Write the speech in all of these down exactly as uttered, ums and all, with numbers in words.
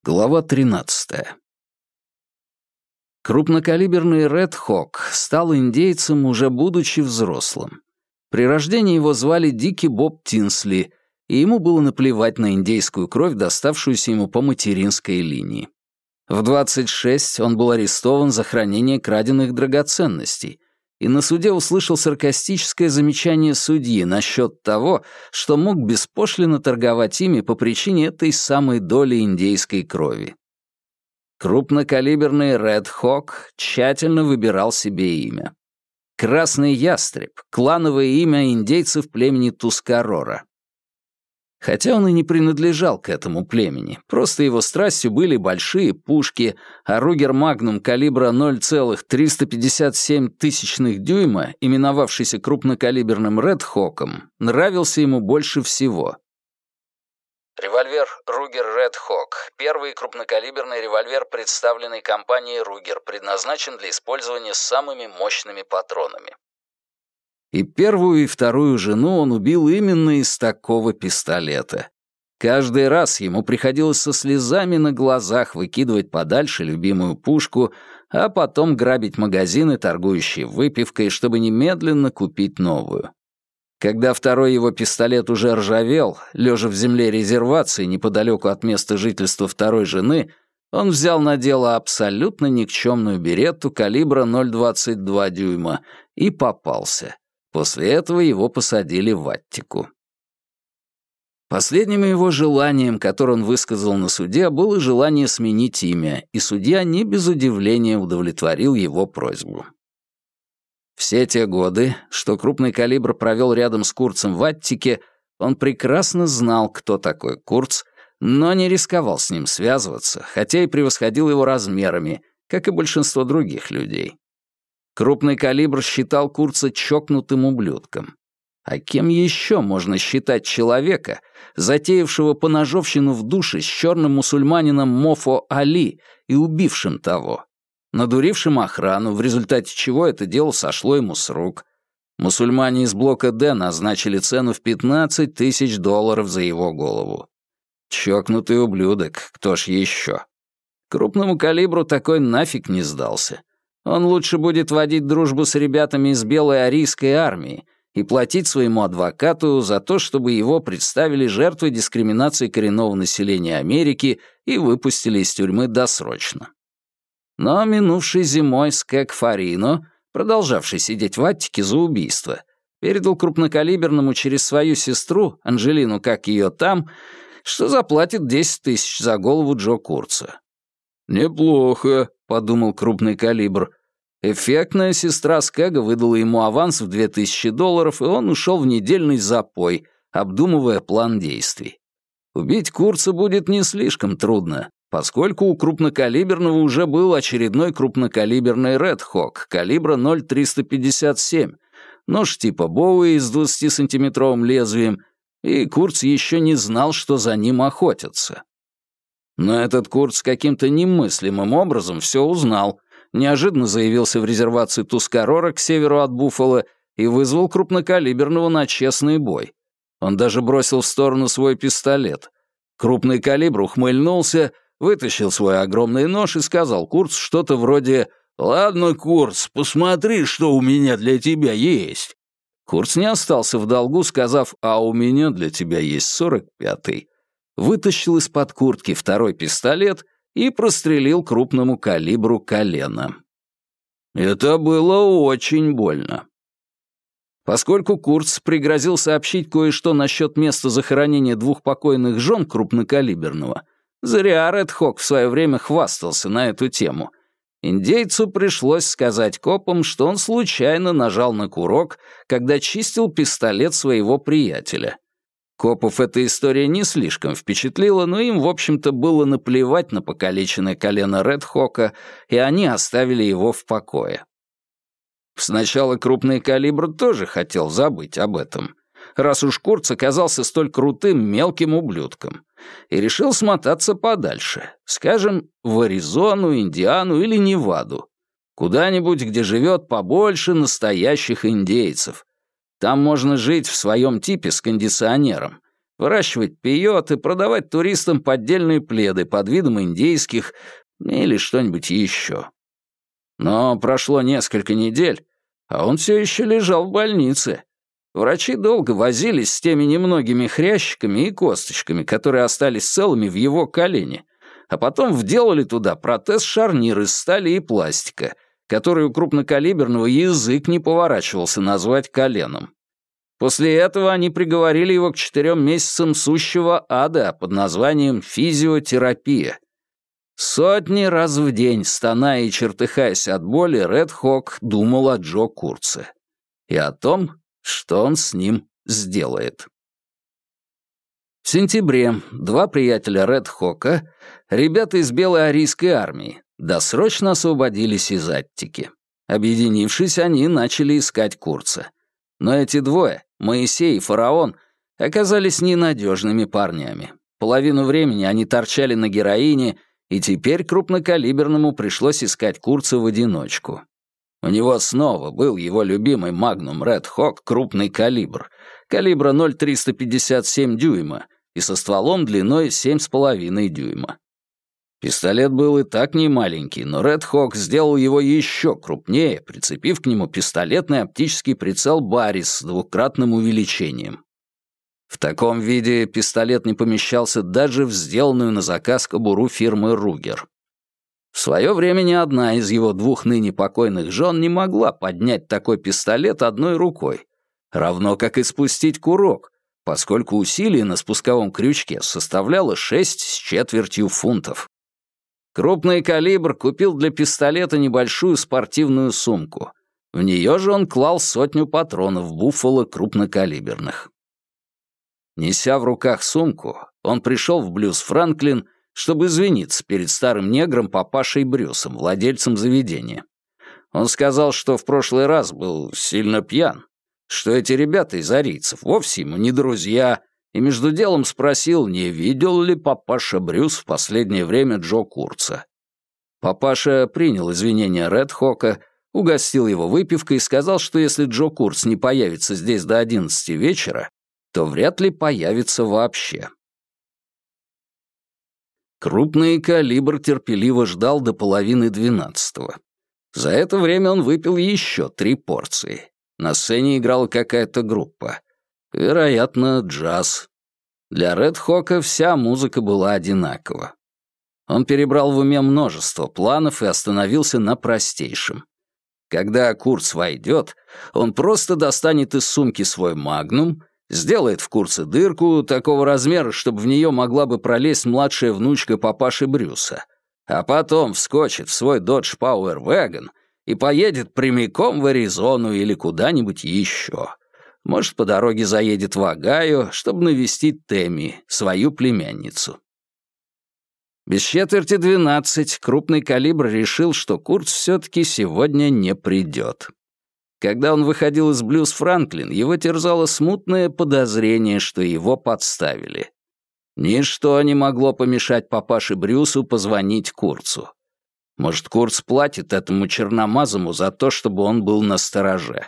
Глава тринадцатая. Крупнокалиберный Ред Хок стал индейцем, уже будучи взрослым. При рождении его звали Дикий Боб Тинсли, и ему было наплевать на индейскую кровь, доставшуюся ему по материнской линии. В двадцать шесть он был арестован за хранение краденных драгоценностей, и на суде услышал саркастическое замечание судьи насчет того, что мог беспошлино торговать ими по причине этой самой доли индейской крови. Крупнокалиберный Ред Хок тщательно выбирал себе имя. Красный Ястреб — клановое имя индейцев племени Тускарора. Хотя он и не принадлежал к этому племени, просто его страстью были большие пушки, а Ругер Магнум калибра ноль целых триста пятьдесят семь тысячных дюйма, именовавшийся крупнокалиберным Ред Хоком, нравился ему больше всего. Револьвер Ругер Ред Хок — первый крупнокалиберный револьвер, представленный компанией Ругер, предназначен для использования с самыми мощными патронами. И первую, и вторую жену он убил именно из такого пистолета. Каждый раз ему приходилось со слезами на глазах выкидывать подальше любимую пушку, а потом грабить магазины, торгующие выпивкой, чтобы немедленно купить новую. Когда второй его пистолет уже ржавел, лежа в земле резервации неподалеку от места жительства второй жены, он взял на дело абсолютно никчемную беретту калибра ноль двадцать два дюйма и попался. После этого его посадили в Аттику. Последним его желанием, которое он высказал на суде, было желание сменить имя, и судья не без удивления удовлетворил его просьбу. Все те годы, что крупный калибр провел рядом с Курцем в Аттике, он прекрасно знал, кто такой Курц, но не рисковал с ним связываться, хотя и превосходил его размерами, как и большинство других людей. Крупный калибр считал Курца чокнутым ублюдком. А кем еще можно считать человека, затеявшего поножовщину в душе с черным мусульманином Мофо Али и убившим того, надурившим охрану, в результате чего это дело сошло ему с рук. Мусульмане из блока Д назначили цену в пятнадцать тысяч долларов за его голову. Чокнутый ублюдок, кто ж еще? Крупному калибру такой нафиг не сдался. Он лучше будет водить дружбу с ребятами из белой арийской армии и платить своему адвокату за то, чтобы его представили жертвой дискриминации коренного населения Америки и выпустили из тюрьмы досрочно. Но минувшей зимой Скэг Фарино, продолжавший сидеть в Аттике за убийство, передал крупнокалиберному через свою сестру, Анжелину, как ее там, что заплатит десять тысяч за голову Джо Курца. «Неплохо», — подумал крупный калибр. Эффектная сестра Скэга выдала ему аванс в две тысячи долларов, и он ушел в недельный запой, обдумывая план действий. Убить Курца будет не слишком трудно, поскольку у крупнокалиберного уже был очередной крупнокалиберный Ред Хок калибра ноль триста пятьдесят семь, нож типа Боуи с двадцатисантиметровым лезвием, и Курц еще не знал, что за ним охотятся. Но этот Курц каким-то немыслимым образом все узнал, неожиданно заявился в резервацию Тускарора к северу от Буффало и вызвал крупнокалиберного на честный бой. Он даже бросил в сторону свой пистолет. Крупный калибр ухмыльнулся, вытащил свой огромный нож и сказал Курцу что-то вроде «Ладно, Курц, посмотри, что у меня для тебя есть». Курц не остался в долгу, сказав «А у меня для тебя есть сорок пятый». Вытащил из-под куртки второй пистолет и прострелил крупному калибру колено. Это было очень больно. Поскольку Курц пригрозил сообщить кое-что насчет места захоронения двух покойных жен крупнокалиберного, зря Ред Хок в свое время хвастался на эту тему, индейцу пришлось сказать копам, что он случайно нажал на курок, когда чистил пистолет своего приятеля. Копов эта история не слишком впечатлила, но им, в общем-то, было наплевать на покалеченное колено Ред Хока, и они оставили его в покое. Сначала крупный калибр тоже хотел забыть об этом, раз уж Курц оказался столь крутым мелким ублюдком, и решил смотаться подальше, скажем, в Аризону, Индиану или Неваду, куда-нибудь, где живет побольше настоящих индейцев. Там можно жить в своем типе с кондиционером, Выращивать пиот и продавать туристам поддельные пледы под видом индейских или что-нибудь еще. Но прошло несколько недель, а он все еще лежал в больнице. Врачи долго возились с теми немногими хрящиками и косточками, которые остались целыми в его колене, а потом вделали туда протез-шарнир из стали и пластика, который у крупнокалиберного язык не поворачивался назвать коленом. После этого они приговорили его к четырем месяцам сущего ада под названием физиотерапия. Сотни раз в день, стоная и чертыхаясь от боли, Ред Хок думал о Джо Курце и о том, что он с ним сделает. В сентябре два приятеля Ред Хока, ребята из Белой Арийской армии, досрочно освободились из Аттики. Объединившись, они начали искать Курца. Но эти двое, Моисей и Фараон, оказались ненадежными парнями. Половину времени они торчали на героине, и теперь крупнокалиберному пришлось искать Курца в одиночку. У него снова был его любимый Magnum Red Hawk крупный калибр, калибра ноль целых триста пятьдесят семь дюйма и со стволом длиной семь с половиной дюйма. Пистолет был и так не маленький, но Red Hawk сделал его еще крупнее, прицепив к нему пистолетный оптический прицел Баррис с двукратным увеличением. В таком виде пистолет не помещался даже в сделанную на заказ кобуру фирмы Ругер. В свое время ни одна из его двух ныне покойных жен не могла поднять такой пистолет одной рукой, равно как и спустить курок, поскольку усилие на спусковом крючке составляло шесть с четвертью фунтов. Крупный калибр купил для пистолета небольшую спортивную сумку. В нее же он клал сотню патронов Буффало крупнокалиберных. Неся в руках сумку, он пришел в Блюз Франклин, чтобы извиниться перед старым негром папашей Брюсом, владельцем заведения. Он сказал, что в прошлый раз был сильно пьян, что эти ребята из арийцев вовсе ему не друзья, и между делом спросил, не видел ли папаша Брюс в последнее время Джо Курца. Папаша принял извинения Ред Хока, угостил его выпивкой и сказал, что если Джо Курц не появится здесь до одиннадцати вечера, то вряд ли появится вообще. Крупный калибр терпеливо ждал до половины двенадцатого. За это время он выпил еще три порции. На сцене играла какая-то группа. Вероятно, джаз. Для Ред Хока вся музыка была одинакова. Он перебрал в уме множество планов и остановился на простейшем. Когда Курц войдет, он просто достанет из сумки свой магнум, сделает в Курце дырку такого размера, чтобы в нее могла бы пролезть младшая внучка папаши Брюса, а потом вскочит в свой Dodge Power Wagon и поедет прямиком в Аризону или куда-нибудь еще. Может, по дороге заедет в Огайо, чтобы навестить Тэмми, свою племянницу. Без четверти двенадцать крупный калибр решил, что Курц все-таки сегодня не придет. Когда он выходил из Блюз Франклин, его терзало смутное подозрение, что его подставили. Ничто не могло помешать папаше Брюсу позвонить Курцу. Может, Курц платит этому черномазому за то, чтобы он был настороже.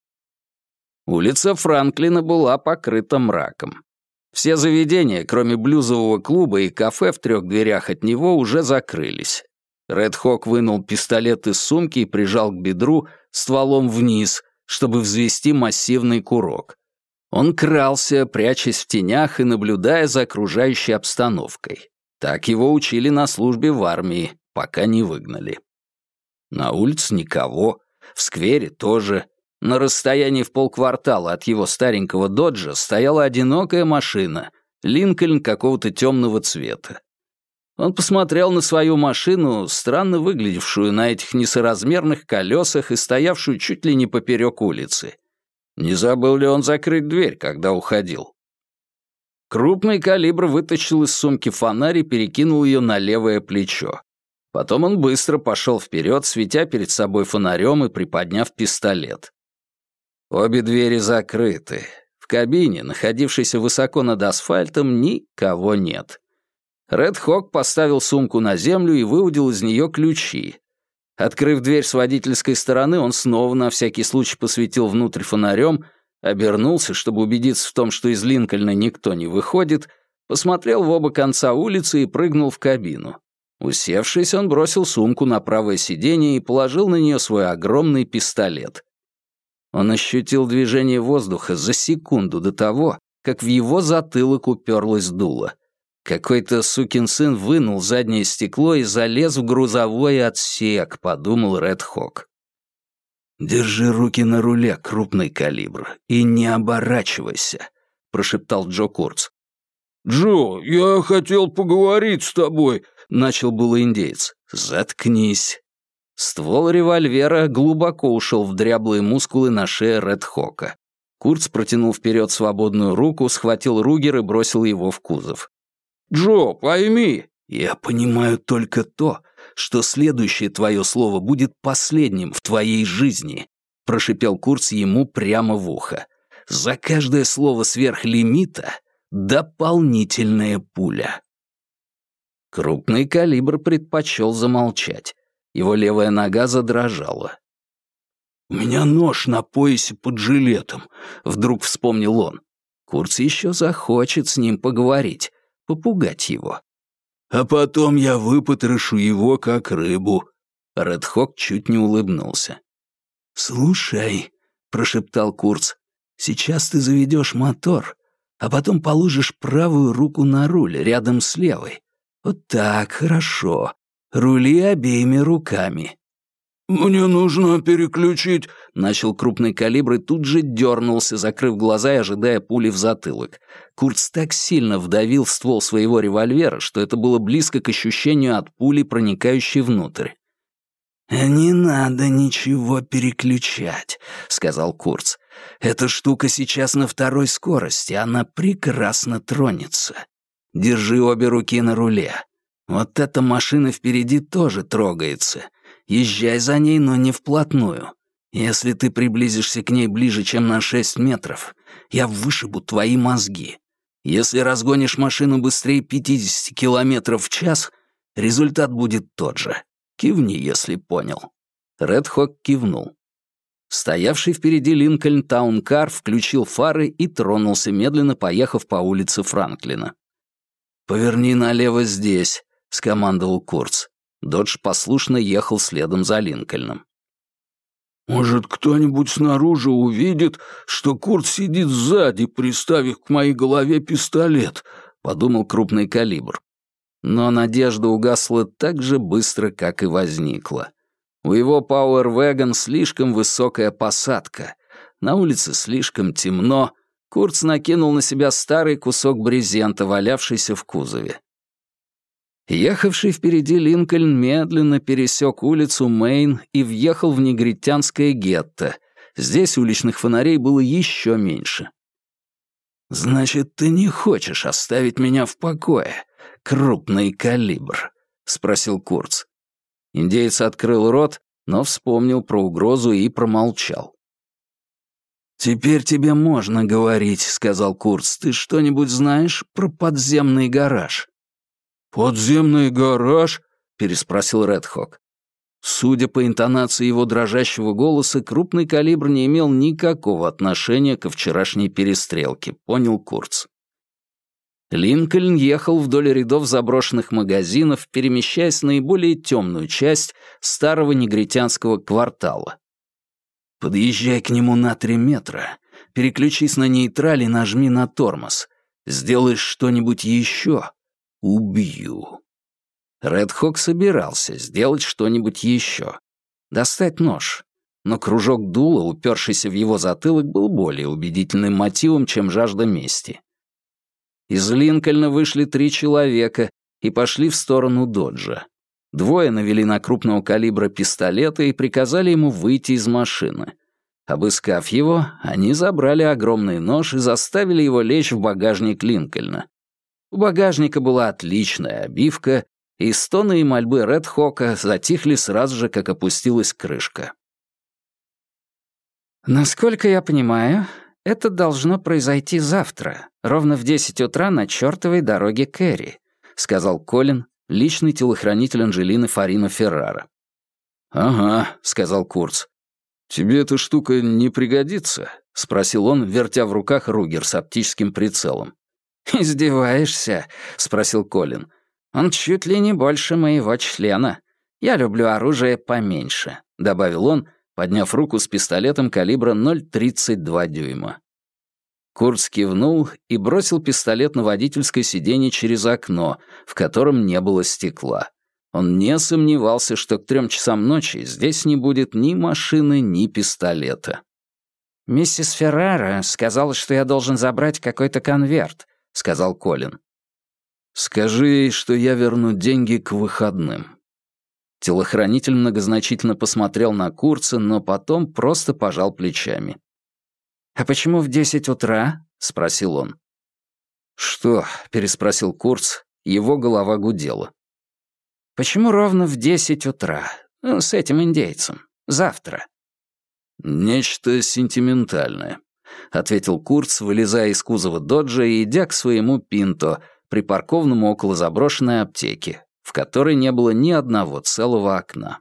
Улица Франклина была покрыта мраком. Все заведения, кроме блюзового клуба и кафе в трех дверях от него, уже закрылись. Ред Хок вынул пистолет из сумки и прижал к бедру стволом вниз, чтобы взвести массивный курок. Он крался, прячась в тенях и наблюдая за окружающей обстановкой. Так его учили на службе в армии, пока не выгнали. На улице никого, в сквере тоже. На расстоянии в полквартала от его старенького доджа стояла одинокая машина, Линкольн какого-то темного цвета. Он посмотрел на свою машину, странно выглядевшую на этих несоразмерных колесах и стоявшую чуть ли не поперек улицы. Не забыл ли он закрыть дверь, когда уходил? Крупный калибр вытащил из сумки фонарь и перекинул ее на левое плечо. Потом он быстро пошел вперед, светя перед собой фонарем и приподняв пистолет. Обе двери закрыты. В кабине, находившейся высоко над асфальтом, никого нет. Ред Хок поставил сумку на землю и выудил из нее ключи. Открыв дверь с водительской стороны, он снова на всякий случай посветил внутрь фонарем, обернулся, чтобы убедиться в том, что из Линкольна никто не выходит, посмотрел в оба конца улицы и прыгнул в кабину. Усевшись, он бросил сумку на правое сиденье и положил на нее свой огромный пистолет. Он ощутил движение воздуха за секунду до того, как в его затылок уперлось дуло. «Какой-то сукин сын вынул заднее стекло и залез в грузовой отсек», — подумал Ред Хок. «Держи руки на руле, крупный калибр, и не оборачивайся», — прошептал Джо Курц. «Джо, я хотел поговорить с тобой», — начал было индеец. «Заткнись». Ствол револьвера глубоко ушел в дряблые мускулы на шее Ред Хока. Курц протянул вперед свободную руку, схватил Ругер и бросил его в кузов. «Джо, пойми!» «Я понимаю только то, что следующее твое слово будет последним в твоей жизни», — прошипел Курц ему прямо в ухо. «За каждое слово сверх лимита дополнительная пуля». Крупный калибр предпочел замолчать. Его левая нога задрожала. «У меня нож на поясе под жилетом», — вдруг вспомнил он. Курц еще захочет с ним поговорить, попугать его. «А потом я выпотрошу его, как рыбу». Ред Хок чуть не улыбнулся. «Слушай», — прошептал Курц, — «сейчас ты заведешь мотор, а потом положишь правую руку на руль рядом с левой. Вот так, хорошо. Рули обеими руками». «Мне нужно переключить...» — начал крупный калибр и тут же дернулся, закрыв глаза и ожидая пули в затылок. Курц так сильно вдавил в ствол своего револьвера, что это было близко к ощущению от пули, проникающей внутрь. «Не надо ничего переключать», — сказал Курц. «Эта штука сейчас на второй скорости, она прекрасно тронется. Держи обе руки на руле. Вот эта машина впереди тоже трогается. Езжай за ней, но не вплотную. Если ты приблизишься к ней ближе, чем на шесть метров, я вышибу твои мозги. Если разгонишь машину быстрее пятьдесят километров в час, результат будет тот же. Кивни, если понял». Ред Хок кивнул. Стоявший впереди Линкольн Таункар включил фары и тронулся, медленно поехав по улице Франклина. «Поверни налево здесь», — скомандовал Курц. Додж послушно ехал следом за Линкольном. «Может, кто-нибудь снаружи увидит, что Курт сидит сзади, приставив к моей голове пистолет», — подумал крупный калибр. Но надежда угасла так же быстро, как и возникла. У его Пауэр-вэгон слишком высокая посадка. На улице слишком темно. Курц накинул на себя старый кусок брезента, валявшийся в кузове. Ехавший впереди Линкольн медленно пересек улицу Мейн и въехал в негритянское гетто. Здесь уличных фонарей было еще меньше. «Значит, ты не хочешь оставить меня в покое, крупный калибр?» — спросил Курц. Индеец открыл рот, но вспомнил про угрозу и промолчал. «Теперь тебе можно говорить», — сказал Курц. «Ты что-нибудь знаешь про подземный гараж?» «Подземный гараж?» — переспросил Ред Хок. Судя по интонации его дрожащего голоса, крупный калибр не имел никакого отношения ко вчерашней перестрелке, понял Курц. Линкольн ехал вдоль рядов заброшенных магазинов, перемещаясь в наиболее темную часть старого негритянского квартала. «Подъезжай к нему на три метра, переключись на нейтраль и нажми на тормоз. Сделаешь что-нибудь еще — убью». Ред Хок собирался сделать что-нибудь еще. Достать нож. Но кружок дула, упершийся в его затылок, был более убедительным мотивом, чем жажда мести. Из Линкольна вышли три человека и пошли в сторону Доджа. Двое навели на крупного калибра пистолеты и приказали ему выйти из машины. Обыскав его, они забрали огромный нож и заставили его лечь в багажник Линкольна. У багажника была отличная обивка, и стоны и мольбы Ред Хока затихли сразу же, как опустилась крышка. «Насколько я понимаю, это должно произойти завтра, ровно в десять утра на чертовой дороге Кэрри», — сказал Колин, личный телохранитель Анджелины Фарино Феррара. «Ага», — сказал Курц. «Тебе эта штука не пригодится. — спросил он, вертя в руках Ругер с оптическим прицелом. «Издеваешься?» — спросил Колин. «Он чуть ли не больше моего члена. Я люблю оружие поменьше», — добавил он, подняв руку с пистолетом калибра ноль целых тридцать два дюйма. Курц кивнул и бросил пистолет на водительское сиденье через окно, в котором не было стекла. Он не сомневался, что к трем часам ночи здесь не будет ни машины, ни пистолета. «Миссис Феррара сказала, что я должен забрать какой-то конверт», — сказал Колин. «Скажи ей, что я верну деньги к выходным». Телохранитель многозначительно посмотрел на Курца, но потом просто пожал плечами. «А почему в десять утра?» — спросил он. «Что?» — переспросил Курц, его голова гудела. «Почему ровно в десять утра? Ну, с этим индейцем. Завтра». «Нечто сентиментальное», — ответил Курц, вылезая из кузова доджа и идя к своему пинто, припаркованному около заброшенной аптеки, в которой не было ни одного целого окна.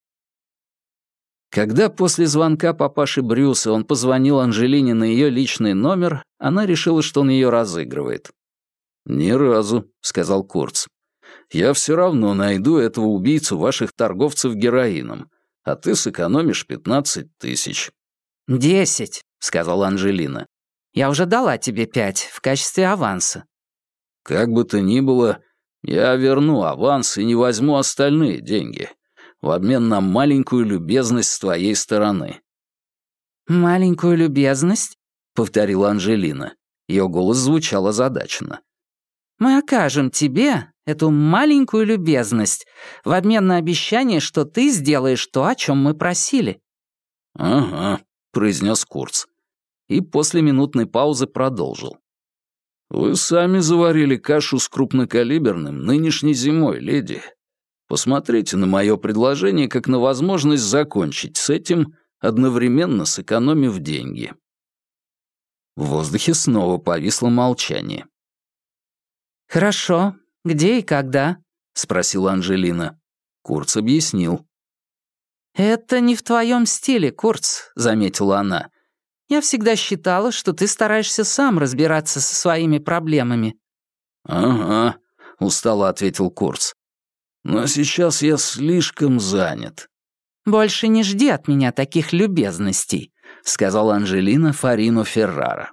Когда после звонка папаши Брюса он позвонил Анжелине на ее личный номер, она решила, что он ее разыгрывает. «Ни разу», — сказал Курц. «Я все равно найду этого убийцу ваших торговцев героином, а ты сэкономишь пятнадцать тысяч». «Десять», — сказала Анжелина. «Я уже дала тебе пять в качестве аванса». «Как бы то ни было, я верну аванс и не возьму остальные деньги, в обмен на маленькую любезность с твоей стороны». «Маленькую любезность?» — повторила Анжелина. Ее голос звучал озадаченно. «Мы окажем тебе эту маленькую любезность в обмен на обещание, что ты сделаешь то, о чем мы просили». «Ага», — произнес Курц. И после минутной паузы продолжил. «Вы сами заварили кашу с крупнокалиберным нынешней зимой, леди. Посмотрите на мое предложение как на возможность закончить с этим, одновременно сэкономив деньги». В воздухе снова повисло молчание. «Хорошо. Где и когда?» — спросила Анжелина. Курц объяснил. «Это не в твоем стиле, Курц», — заметила она. «Я всегда считала, что ты стараешься сам разбираться со своими проблемами». «Ага», — устало ответил Курц. «Но сейчас я слишком занят». «Больше не жди от меня таких любезностей», — сказала Анжелина Фарино Феррара.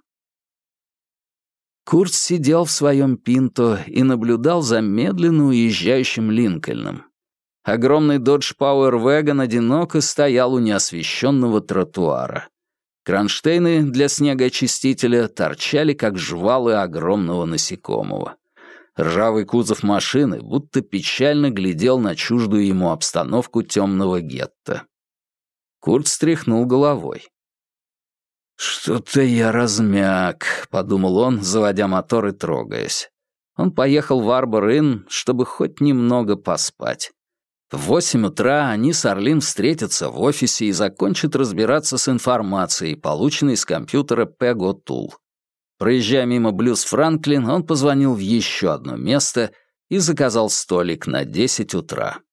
Курц сидел в своем пинто и наблюдал за медленно уезжающим Линкольном. Огромный Dodge Power Wagon одиноко стоял у неосвещенного тротуара. Кронштейны для снегоочистителя торчали, как жвалы огромного насекомого. Ржавый кузов машины будто печально глядел на чуждую ему обстановку темного гетто. Курт стряхнул головой. «Что-то я размяк», — подумал он, заводя мотор и трогаясь. Он поехал в Арбор-Инн, чтобы хоть немного поспать. В восемь утра они с Орлин встретятся в офисе и закончат разбираться с информацией, полученной с компьютера Pego Tool. Проезжая мимо Блюз Франклин, он позвонил в еще одно место и заказал столик на десять утра.